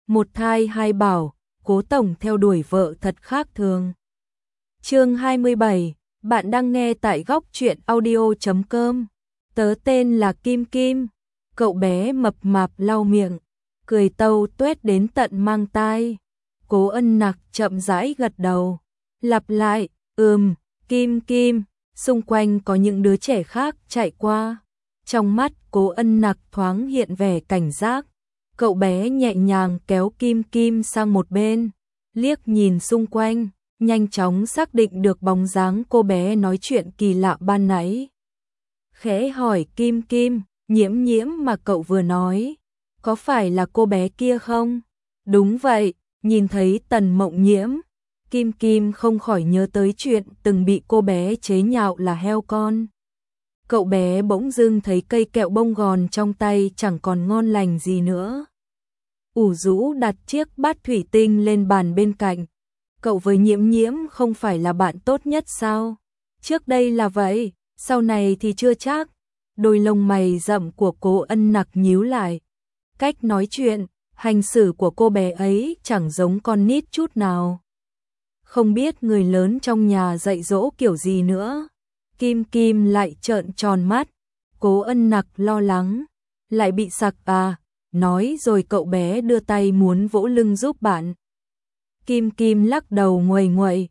một thai hai bảo, Cố tổng theo đuổi vợ thật khác thường. Chương 27, bạn đang nghe tại góc truyện audio.com. Tớ tên là Kim Kim. Cậu bé mập mạp lau miệng, cười tâu tuét đến tận mang tai. Cố Ân Nặc chậm rãi gật đầu, lặp lại, Kim Kim. Xung quanh có những đứa trẻ khác chạy qua. Trong mắt Cố Ân Nặc thoáng hiện vẻ cảnh giác. Cậu bé nhẹ nhàng kéo Kim Kim sang một bên, liếc nhìn xung quanh, nhanh chóng xác định được bóng dáng cô bé nói chuyện kỳ lạ ban nãy. Khẽ hỏi Kim Kim, Nhiễm Nhiễm mà cậu vừa nói, có phải là cô bé kia không? Đúng vậy, nhìn thấy Tần Mộng Nhiễm, Kim Kim không khỏi nhớ tới chuyện từng bị cô bé chế nhạo là heo con. Cậu bé bỗng dưng thấy cây kẹo bông gòn trong tay chẳng còn ngon lành gì nữa. Ủ rũ đặt chiếc bát thủy tinh lên bàn bên cạnh. Cậu với Nhiễm Nhiễm không phải là bạn tốt nhất sao? Trước đây là vậy, sau này thì chưa chắc. Đôi lông mày rậm của Cố Ân Nặc nhíu lại. Cách nói chuyện, hành xử của cô bé ấy chẳng giống con nít chút nào. Không biết người lớn trong nhà dạy dỗ kiểu gì nữa. Kim Kim lại trợn tròn mắt. Cố Ân Nặc lo lắng, lại bị sặc à? Nói rồi cậu bé đưa tay muốn vỗ lưng giúp bạn. Kim Kim lắc đầu nguầy nguậy.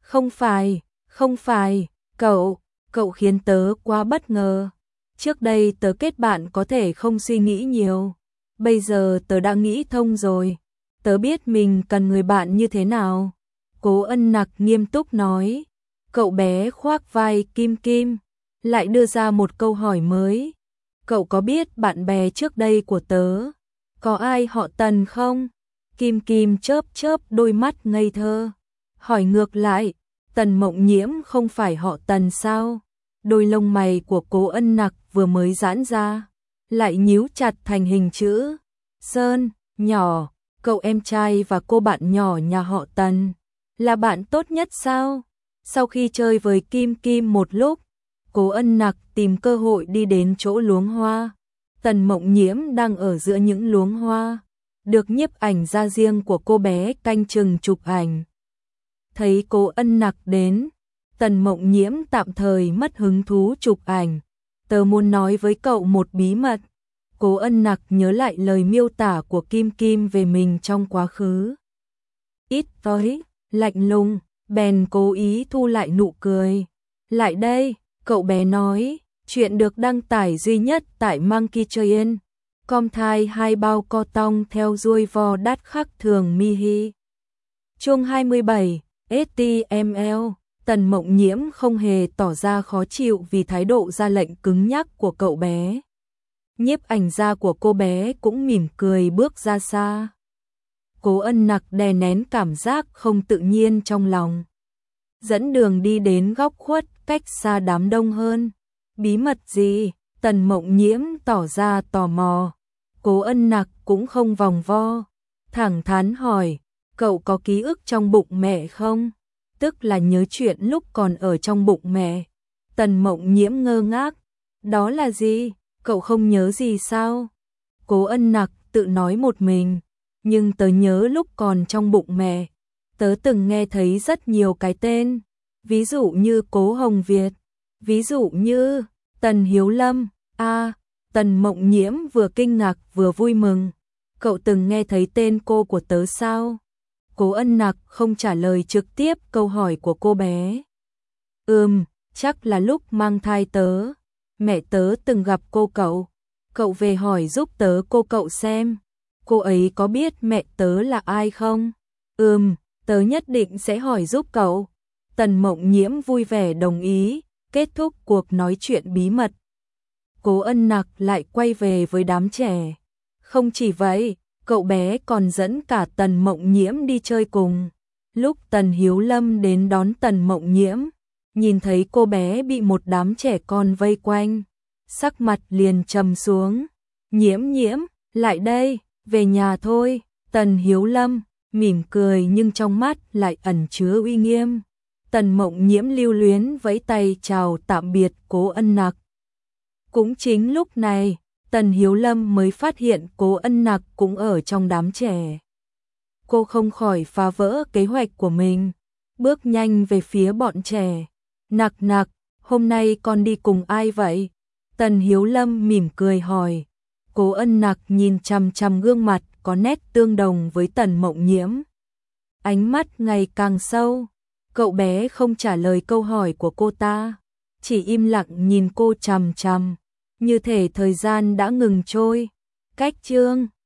Không phải, cậu khiến tớ quá bất ngờ. Trước đây tớ kết bạn có thể không suy nghĩ nhiều. Bây giờ tớ đã nghĩ thông rồi. Tớ biết mình cần người bạn như thế nào. Cố Ân Nặc nghiêm túc nói. Cậu bé khoác vai Kim Kim, lại đưa ra một câu hỏi mới. Cậu có biết bạn bè trước đây của tớ có ai họ Tần không? Kim Kim chớp chớp đôi mắt ngây thơ, hỏi ngược lại, Tần Mộng Nhiễm không phải họ Tần sao? Đôi lông mày của Cố Ân Nặc vừa mới giãn ra, lại nhíu chặt thành hình chữ Sơn. Nhỏ, cậu em trai và cô bạn nhỏ nhà họ Tần là bạn tốt nhất sao? Sau khi chơi với Kim Kim một lúc, Cố Ân Nặc tìm cơ hội đi đến chỗ luống hoa. Tần Mộng Nhiễm đang ở giữa những luống hoa, được nhiếp ảnh gia riêng của cô bé canh chừng chụp ảnh. Thấy Cố Ân Nặc đến, Tần Mộng Nhiễm tạm thời mất hứng thú chụp ảnh. Tớ muốn nói với cậu một bí mật. Cố Ân Nặc nhớ lại lời miêu tả của Kim Kim về mình trong quá khứ. Ít tối, lạnh lùng, bèn cố ý thu lại nụ cười. Lại đây, cậu bé nói, chuyện được đăng tải duy nhất tại Monkey Train. Com thai 2 bao co tong theo ruồi vò đắt khắc thường mi hi. Chương 27, HTML. Tần Mộng Nhiễm không hề tỏ ra khó chịu vì thái độ ra lệnh cứng nhắc của cậu bé. Nhiếp ảnh gia của cô bé cũng mỉm cười bước ra xa. Cố Ân Nặc đè nén cảm giác không tự nhiên trong lòng, dẫn đường đi đến góc khuất cách xa đám đông hơn. Bí mật gì? Tần Mộng Nhiễm tỏ ra tò mò. Cố Ân Nặc cũng không vòng vo, thẳng thắn hỏi, cậu có ký ức trong bụng mẹ không? Tức là nhớ chuyện lúc còn ở trong bụng mẹ. Tần Mộng Nhiễm ngơ ngác, đó là gì? Cậu không nhớ gì sao? Cố Ân Nặc tự nói một mình, nhưng tớ nhớ lúc còn trong bụng mẹ, tớ từng nghe thấy rất nhiều cái tên, ví dụ như Cố Hồng Việt, ví dụ như Tần Hiếu Lâm. Tần Mộng Nhiễm vừa kinh ngạc vừa vui mừng. Cậu từng nghe thấy tên cô của tớ sao? Cố Ân Nặc không trả lời trực tiếp câu hỏi của cô bé. Chắc là lúc mang thai tớ, mẹ tớ từng gặp cô cậu. Cậu về hỏi giúp tớ cô cậu xem, cô ấy có biết mẹ tớ là ai không? Tớ nhất định sẽ hỏi giúp cậu. Tần Mộng Nhiễm vui vẻ đồng ý, kết thúc cuộc nói chuyện bí mật. Cố Ân Nặc lại quay về với đám trẻ. Không chỉ vậy, cậu bé còn dẫn cả Tần Mộng Nhiễm đi chơi cùng. Lúc Tần Hiếu Lâm đến đón Tần Mộng Nhiễm, nhìn thấy cô bé bị một đám trẻ con vây quanh, sắc mặt liền trầm xuống. Nhiễm Nhiễm, lại đây, về nhà thôi. Tần Hiếu Lâm mỉm cười nhưng trong mắt lại ẩn chứa uy nghiêm. Tần Mộng Nhiễm lưu luyến vẫy tay chào tạm biệt Cố Ân Nặc. Cũng chính lúc này, Tần Hiếu Lâm mới phát hiện Cố Ân Nặc cũng ở trong đám trẻ. cô không khỏi phá vỡ kế hoạch của mình, bước nhanh về phía bọn trẻ. Nặc nặc, hôm nay con đi cùng ai vậy? Tần Hiếu Lâm mỉm cười hỏi. Cố Ân Nặc nhìn chằm chằm gương mặt có nét tương đồng với Tần Mộng Nhiễm. Ánh mắt ngày càng sâu. Cậu bé không trả lời câu hỏi của cô ta, chỉ im lặng nhìn cô chằm chằm, như thể thời gian đã ngừng trôi. Cách chương